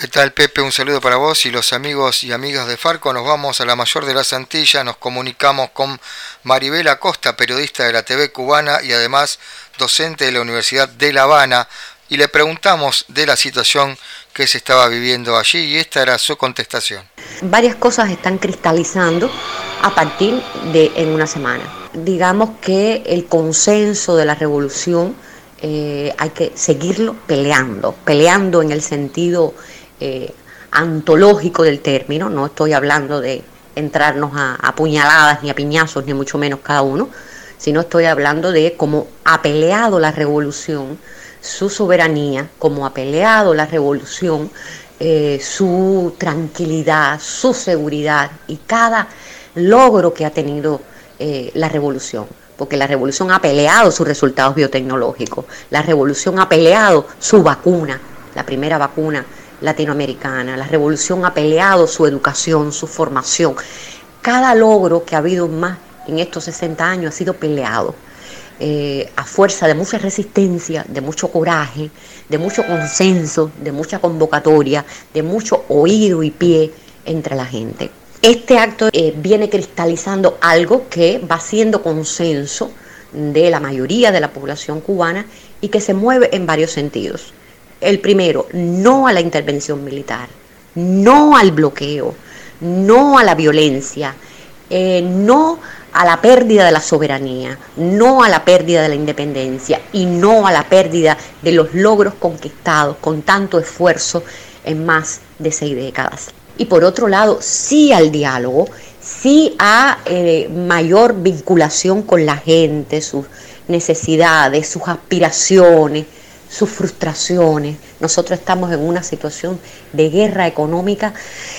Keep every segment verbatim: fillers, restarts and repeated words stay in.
¿Qué tal, Pepe? Un saludo para vos y los amigos y amigas de Farco. Nos vamos a la mayor de las Antillas, nos comunicamos con Maribel Acosta, periodista de la T V cubana y además docente de la Universidad de La Habana, y le preguntamos de la situación que se estaba viviendo allí y esta era su contestación. Varias cosas están cristalizando a partir de en una semana. Digamos que el consenso de la revolución eh, hay que seguirlo peleando, peleando en el sentido eh, antológico del término. No estoy hablando de entrarnos a, a puñaladas ni a piñazos, ni mucho menos cada uno, sino estoy hablando de cómo ha peleado la revolución su soberanía, cómo ha peleado la revolución eh, su tranquilidad, su seguridad y cada logro que ha tenido eh, la revolución. Porque la revolución ha peleado sus resultados biotecnológicos, la revolución ha peleado su vacuna, la primera vacuna latinoamericana, la revolución ha peleado su educación, su formación. Cada logro que ha habido más en estos sesenta años ha sido peleado. Eh, a fuerza de mucha resistencia, de mucho coraje, de mucho consenso, de mucha convocatoria, de mucho oído y pie entre la gente. Este acto eh, viene cristalizando algo que va siendo consenso de la mayoría de la población cubana y que se mueve en varios sentidos. El primero, no a la intervención militar, no al bloqueo, no a la violencia, eh, no a la pérdida de la soberanía, no a la pérdida de la independencia y no a la pérdida de los logros conquistados con tanto esfuerzo en más de seis décadas. Y por otro lado, sí al diálogo, sí a eh, mayor vinculación con la gente, sus necesidades, sus aspiraciones, sus frustraciones. Nosotros estamos en una situación de guerra económica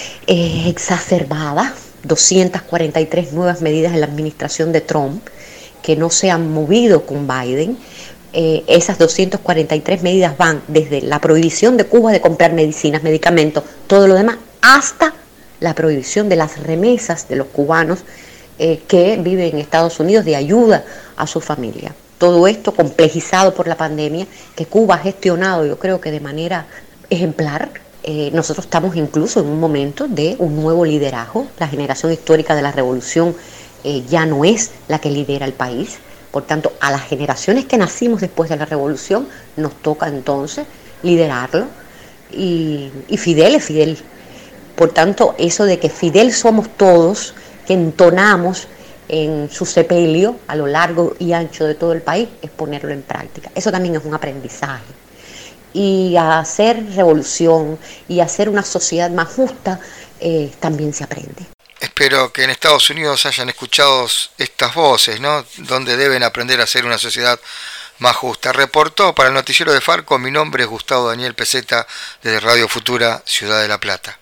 eh, exacerbada, doscientas cuarenta y tres nuevas medidas en la administración de Trump que no se han movido con Biden. Eh, esas doscientas cuarenta y tres medidas van desde la prohibición de Cuba de comprar medicinas, medicamentos, todo lo demás, hasta la prohibición de las remesas de los cubanos eh, que viven en Estados Unidos de ayuda a su familia. Todo esto complejizado por la pandemia que Cuba ha gestionado, yo creo que de manera ejemplar. Eh, nosotros estamos incluso en un momento de un nuevo liderazgo. La generación histórica de la revolución eh, ya no es la que lidera el país. Por tanto, a las generaciones que nacimos después de la revolución nos toca entonces liderarlo. Y, y Fidel es Fidel. Por tanto, eso de que Fidel somos todos, que entonamos en su sepelio a lo largo y ancho de todo el país, es ponerlo en práctica. Eso también es un aprendizaje. Y a hacer revolución y a hacer una sociedad más justa eh, también se aprende. Espero que en Estados Unidos hayan escuchado estas voces, ¿no? Donde deben aprender a ser una sociedad más justa. Reportó para el noticiero de Farco, mi nombre es Gustavo Daniel Peseta, desde Radio Futura, Ciudad de La Plata.